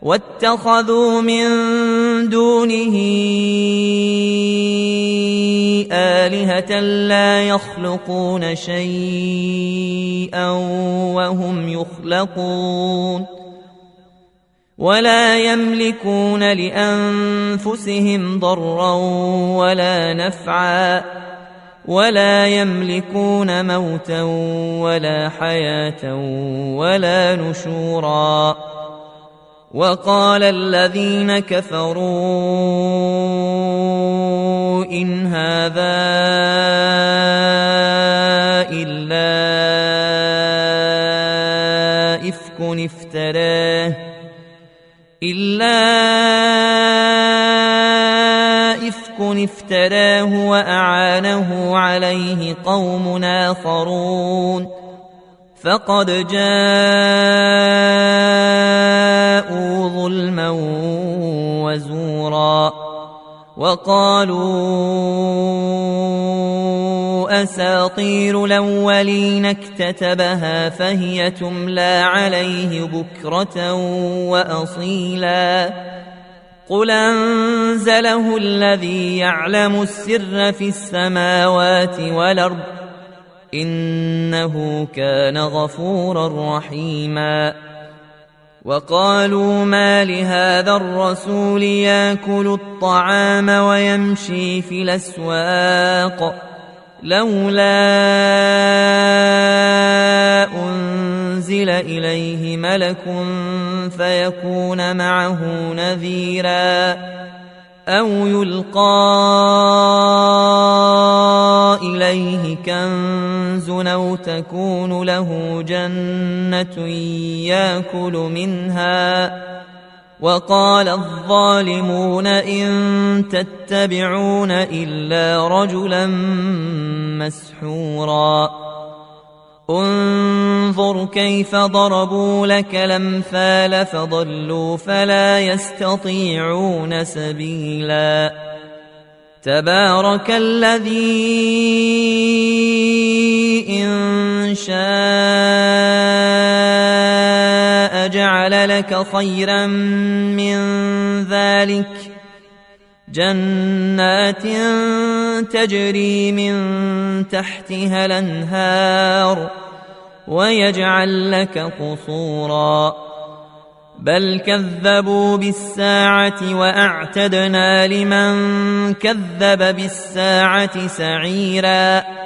واتخذوا من دونه آلهة لا يخلقون شيئا وهم يخلقون ولا يملكون لأنفسهم ضرا ولا نفعا ولا يملكون موتا ولا حياة ولا نشورا. وقال الذين كفروا إن هذا إلا إفك افتراه وأعانه عليه قوم آخرون فقد جاءوا ظلما وزورا. وقالوا أساطير الأولين اكتتبها فهي تملى عليه بكرة وأصيلا قل أنزله الذي يعلم السر في السماوات والأرض إنه كان غفورا رحيما. وقالوا ما لهذا الرسول يأكل الطعام ويمشي في الأسواق لولا أنزل إليه ملك فيكون معه نذيرا أو يلقى إليه كنز أو تكون له جنة يأكل منها. وقال الظالمون إن تتبعون إلا رجلا مسحورا انظر كيف ضربوا لك الأمثال فضلوا فلا يستطيعون سبيلا. تبارك الذي إن شاء جعل لك خيرا من ذلك جنات تجري من تحتها الأنهار ويجعل لك قصورا بل كذبوا بالساعة وأعتدنا لمن كذب بالساعة سعيرا